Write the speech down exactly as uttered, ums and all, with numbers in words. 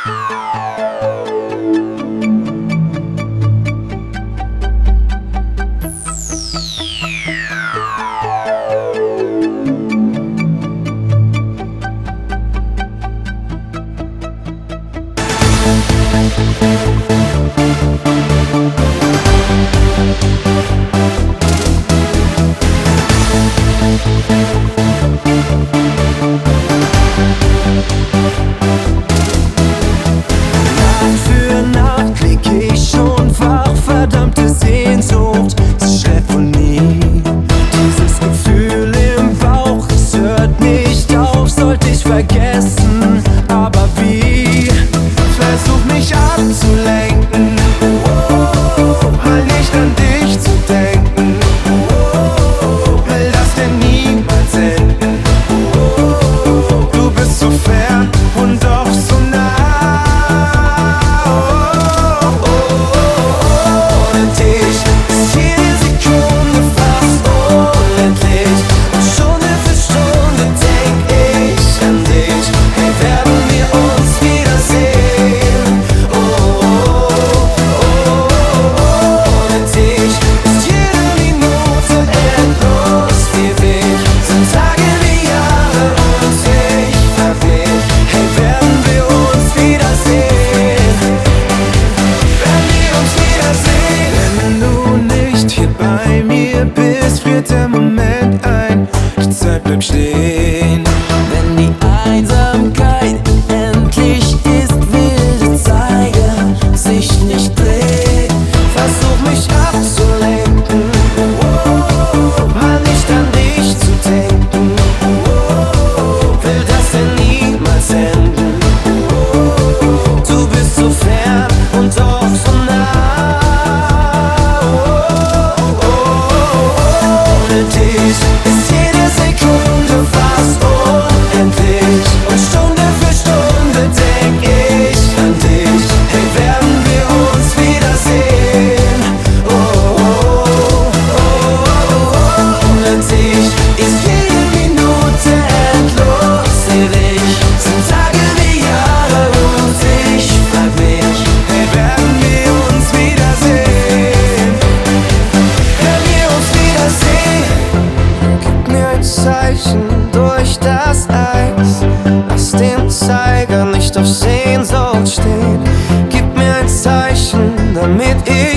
Nacht für Nacht lieg ich schon wach, verdammte Sehnsucht, sie schläft wohl nie. Dieses Gefühl im Bauch, es hört nicht auf, sollte ich vergessen, aber wie? Versuch mich abzulenken, mal nicht an dich zu denken, will das denn niemals enden. Du bist so fern und doch so nah. Ohne dich ist jede Sekunde fast unendlich und Stunde für Stunde denk ich an dich. Hey, werden wir uns wiedersehen? Oh, oh, oh, oh. Ohne dich ist jede Minute endlos ewig, sind Tage wie Jahre und ich frag mich, hey, werden wir uns wiedersehen? Werden wir uns wiedersehen? Wenn du nicht hier bei mir bist, friert der Moment ein, die Zeit bleibt stehen. Wenn die Einsamkeit endlich ist, will der Zeiger sich nicht drehen. Versuch mich abzulenken, mal nicht an dich zu denken, will das denn niemals enden. Du bist so fern und doch so nah. Ohne dich ist jede Sekunde fast unendlich und Stunde für Stunde denk ich an dich. Hey, werden wir uns wiedersehen? Oh, oh, oh, oh, oh. Ohne dich ist jede Minute endlos ewig, sind Tage wie Jahre und ich frag mich, hey, werden wir uns wiedersehen? Werden wir uns wiedersehen? Gib mir ein Zeichen durch das Eis, lass den Zeiger nicht auf Sehnsucht stehen. Gib mir ein Zeichen, damit ich